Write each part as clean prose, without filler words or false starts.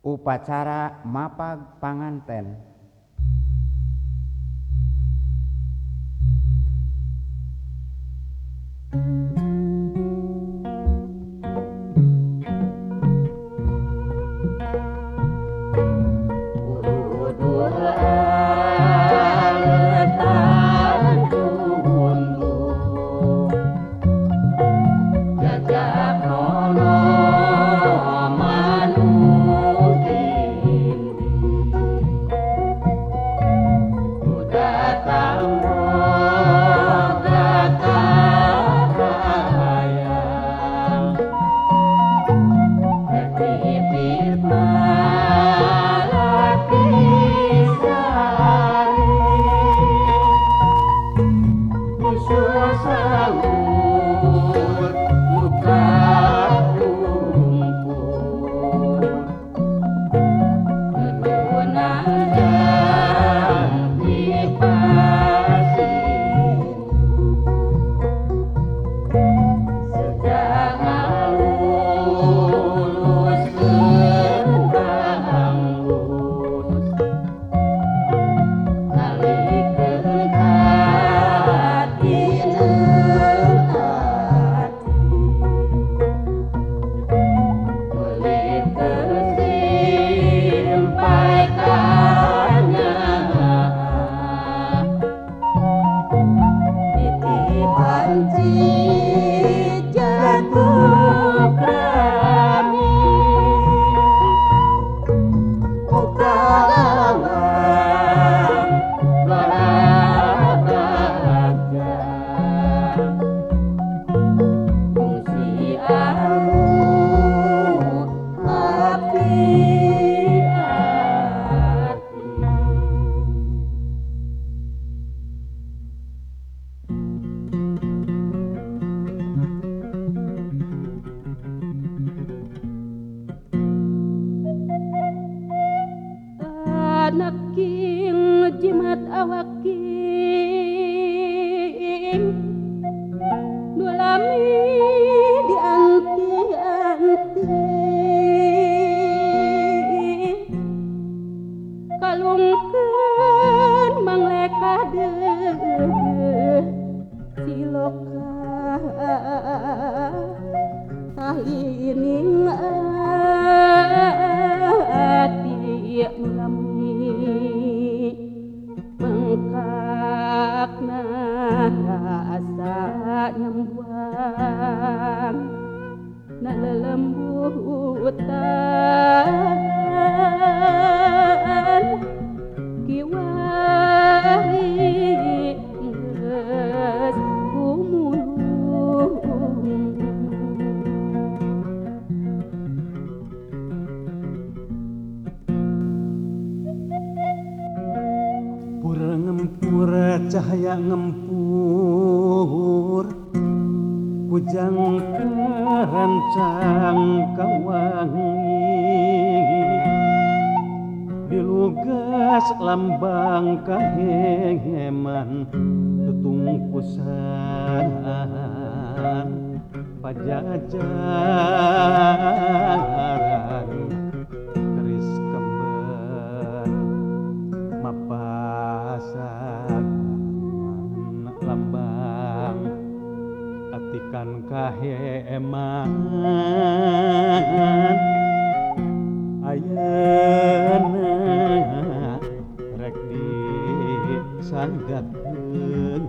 Upacara mapag panganten. Naking jimat awaking dulami dianti-anti kalungkeun mangleka deugeuh siloka talining ati ulami mengkakna rasa nyembuang nalelembutan kiwari geus kumulung ngempur cahaya ngempur kujang kerancang kawangi dilugas lambang kahengeman tutungkusan pajajaran keris kembar mapasan lambang atikan kaheman ayeuna rek disanggatkeun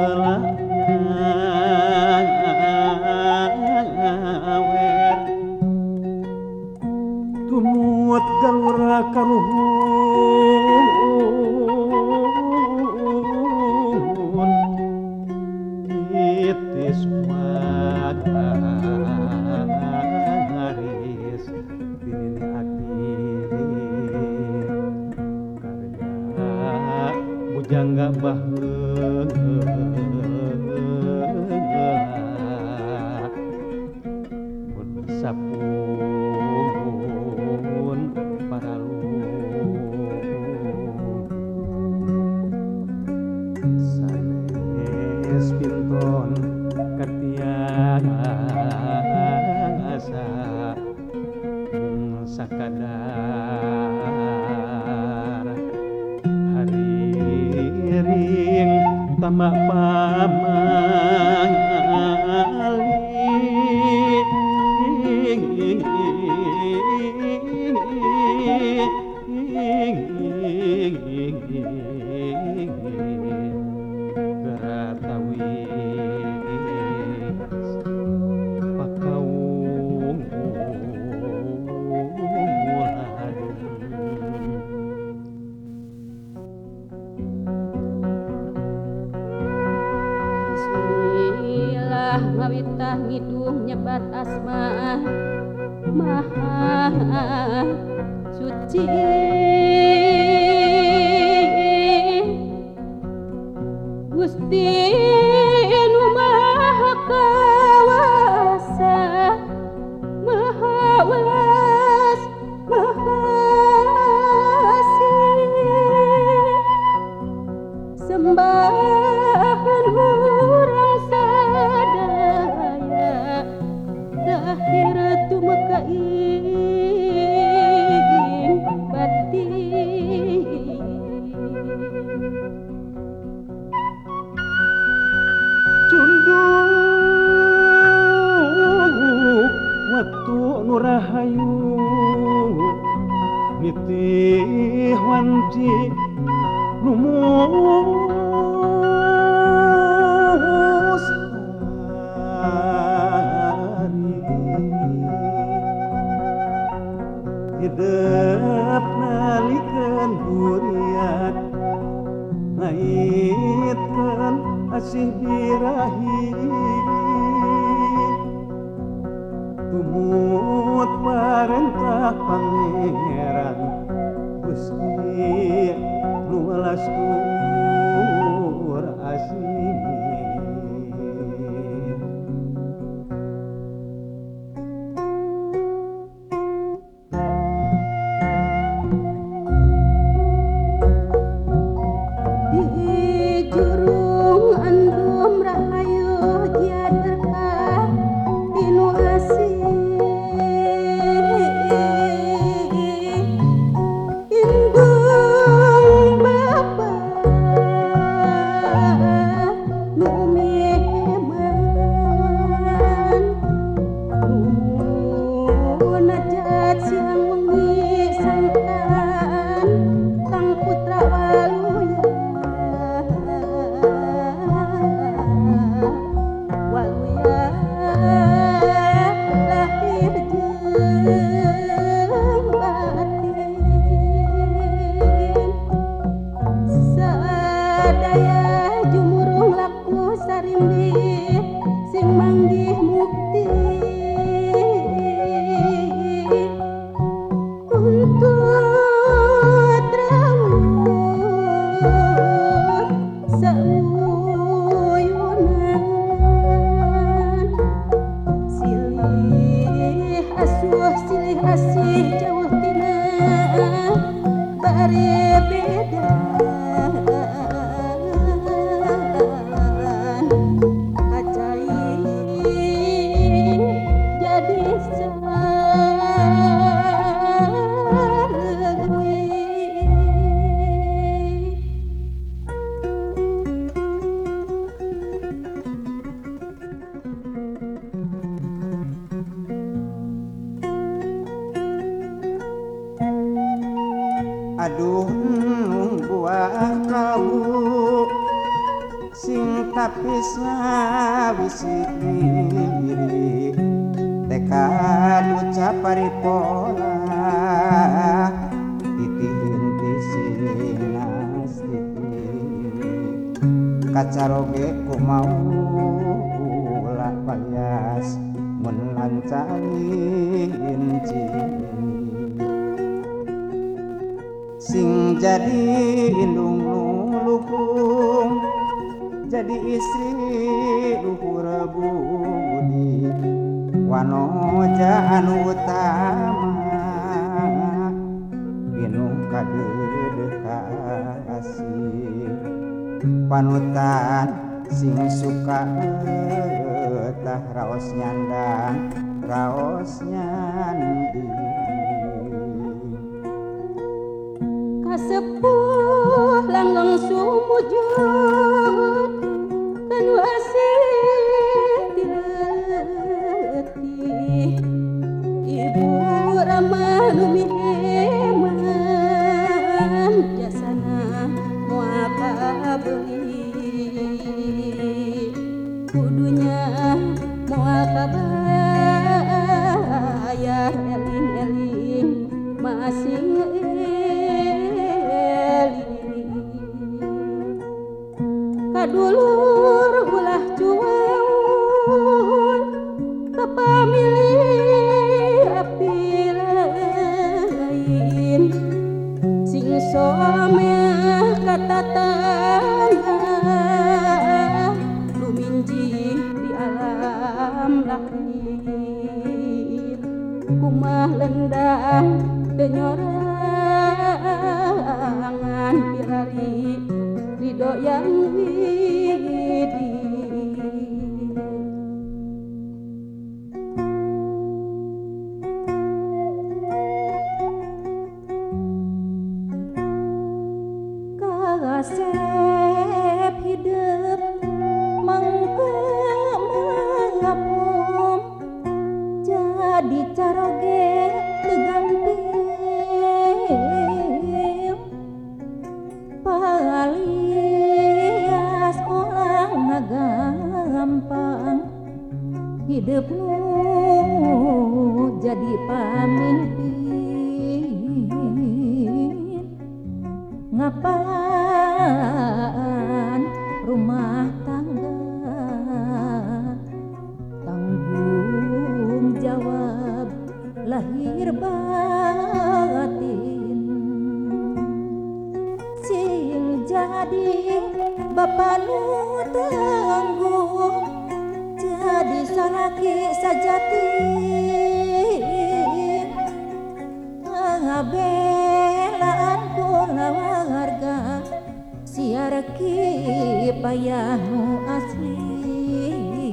awer tumut galura karuhun titis wagaris dinini akhir karya bujangga baheula mun sapun paralung sanes pinton katiasa sakadar hariring tamak geratawis pakaung Bismillah ngawitah ngidung nyebat asma maha suci Gusti nu maha kawasa maha welas maha asih sembahan hurang sadaya dahir tumekaing batin cundung watu nu rahayu nitih wanci nu mustari hidup nalikeun buriat ngaitkeun asih birahi tumut parentah pangeran Gusti nu welas tur asih di jurung andum rahayu jian berkah tinu asih indung bapa nu meman nu najat siang wengi sangkan sang putra waluya waluya lahir jeung batin sadaya jumurung laku sarimbi sing manggih mukti untuk rawuh sauyunan silih asih jauh tina bari bedan kacaing jadi aduh buah kamu sing tapi sawisik diri tekad ucap paripola titihin tisinas titih kacaroge kumau ulah palias mun lancarin ciri sing jadi indung nulukung jadi istri luhur budi wanoja anu utama pinuh kadeudeuk kasih panutan sing suka tah raos nyandang raos nyandi kasepuh langgeng sumujud kanu asih diletih ibu ramah nu miheman jasana moal kabeli kudunya moal kabayar eling-eling masing kadulur ulah cuan kapamilih api lain sing someh katatangga luminji di alam lahir kumah lendang denyorangan birari ridho yang widi kasep hidup mangke mangapung jadi caroge tegampil palias olah gampang hidup nu jadi pamimpin ngapalan rumah tangga tanggung jawab lahir batin sing jadi bapa nu tangguh jadi salaki sajati ngabelaan kulawarga siar kipayah nu asli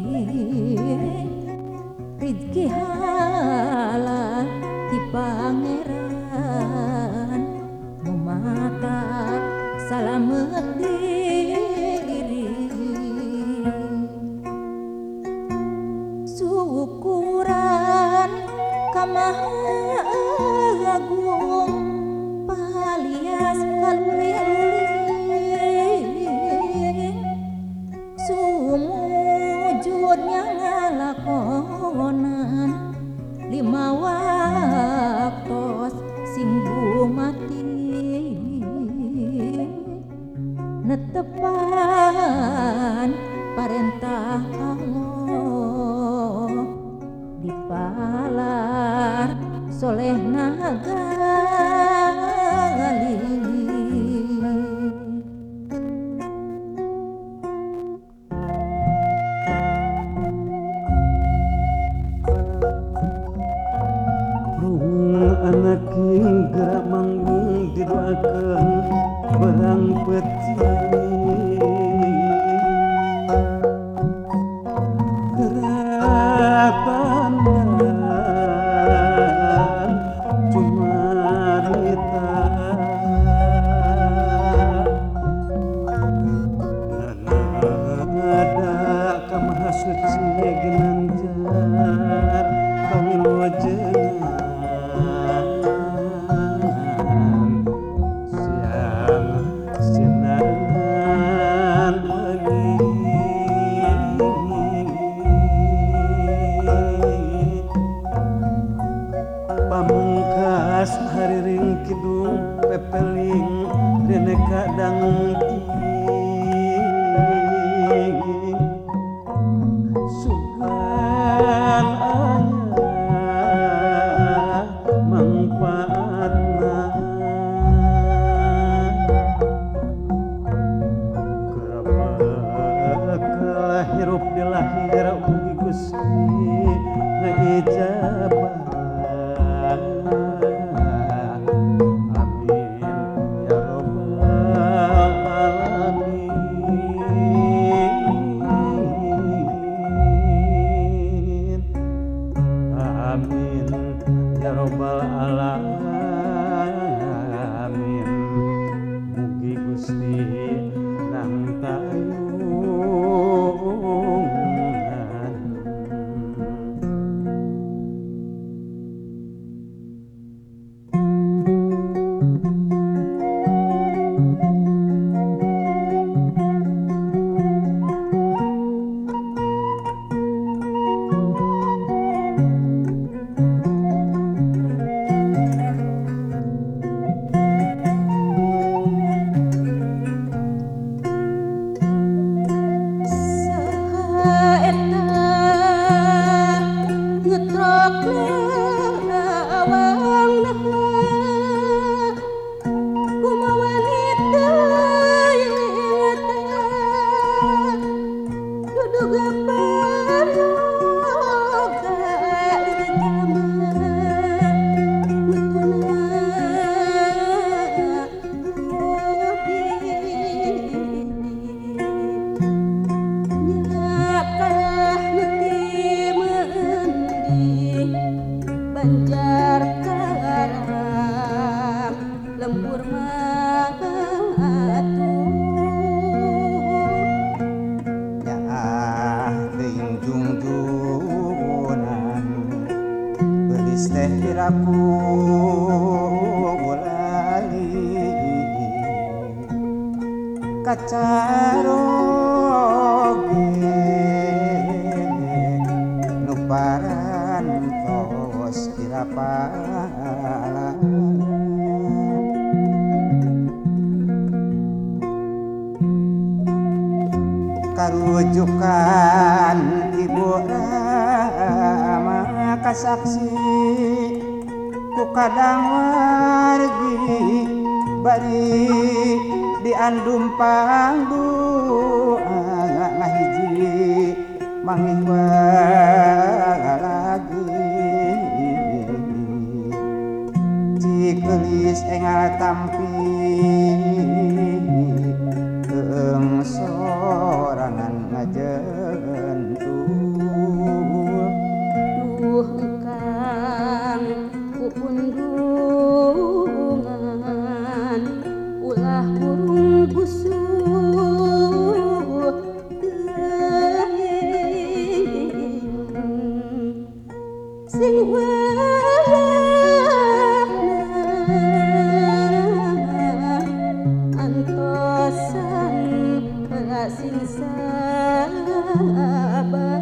rizki halal di pangeran nu mata salamet diri syukuran kamaha agung palias kaluling sumujudnya ngalakonan lima waktos sing mati netepan parentah Allah dipalar soleh nagali anak gerak manggung didoakan barang peti gerakan cuma rita nada kamaha suci ginanjar pangilojeng siang sinan pagi hirup di lahir ugi Gusti ngaijabah. Amin ya rabbal alamin. Amin ya rabbal alamin. Mugi Gusti nantayungan. Aku ulali kacaroge nuparan tos irapala karujukan ibu rama kasaksi ku kadang wargi bari diandum pangdu ngahiji mangihwa lagi cikelis engal tampi keung sorangan ngajentul duh engkang pundungan ulah burung busuh sing antosan sing sabar.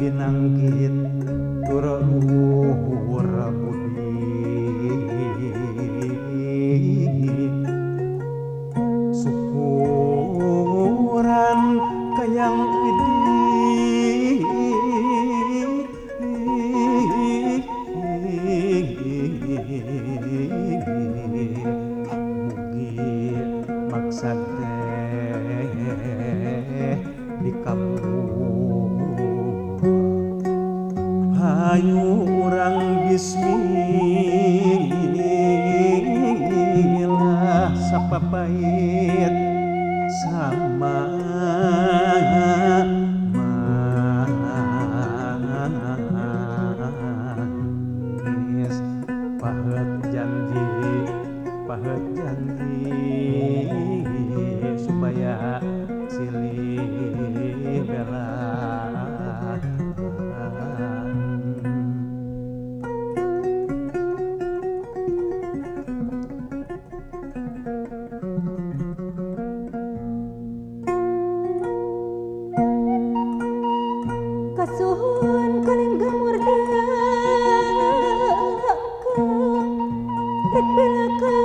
binanggit turur budi syukuran kayang mugi maksad dikabul hayu urang bismillah sapapait sama manis pahet janji supaya silih bela kasuhun kuning gamurda rek bela ka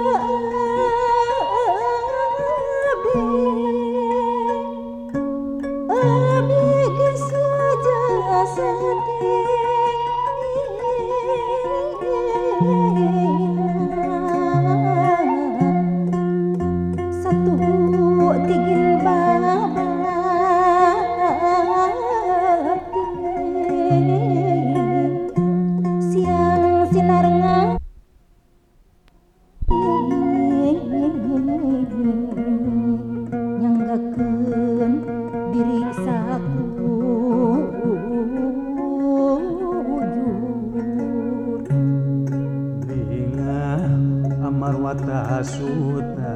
abdi geus saja satu tigil siang sinar nyanggakeun diri saku bingah amarwata suta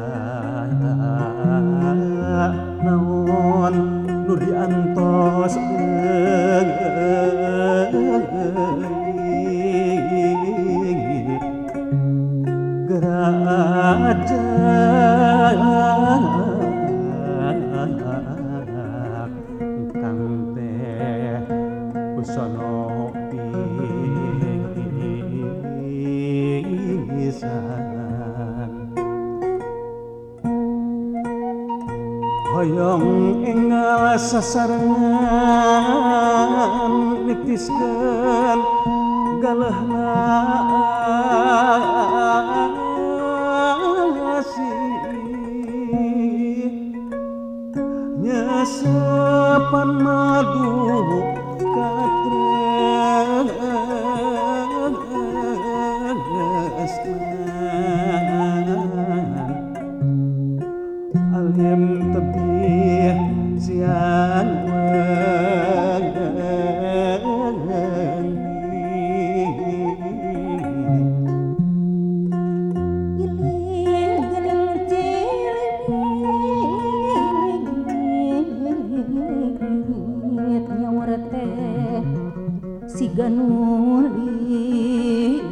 naon nu diantos gerajak kang teh busana pisan hoyong enggal sasarengan nitiskeun galehna nyesepan madu katresnan alim tebih siang siga nuling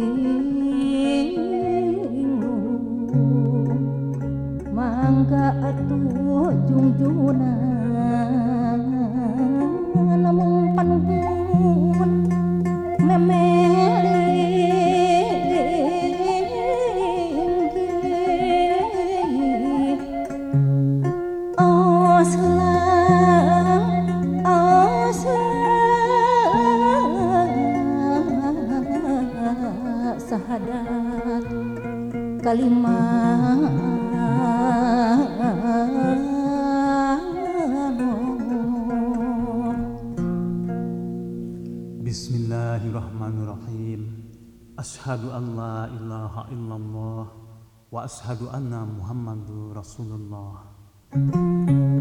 mangga atuh jungjuna namung panuhun memeling sahadat kalimat Bismillahirrahmanirrahim. Asyhadu an la ilaha illallah wa asyhadu anna Muhammadur Rasulullah.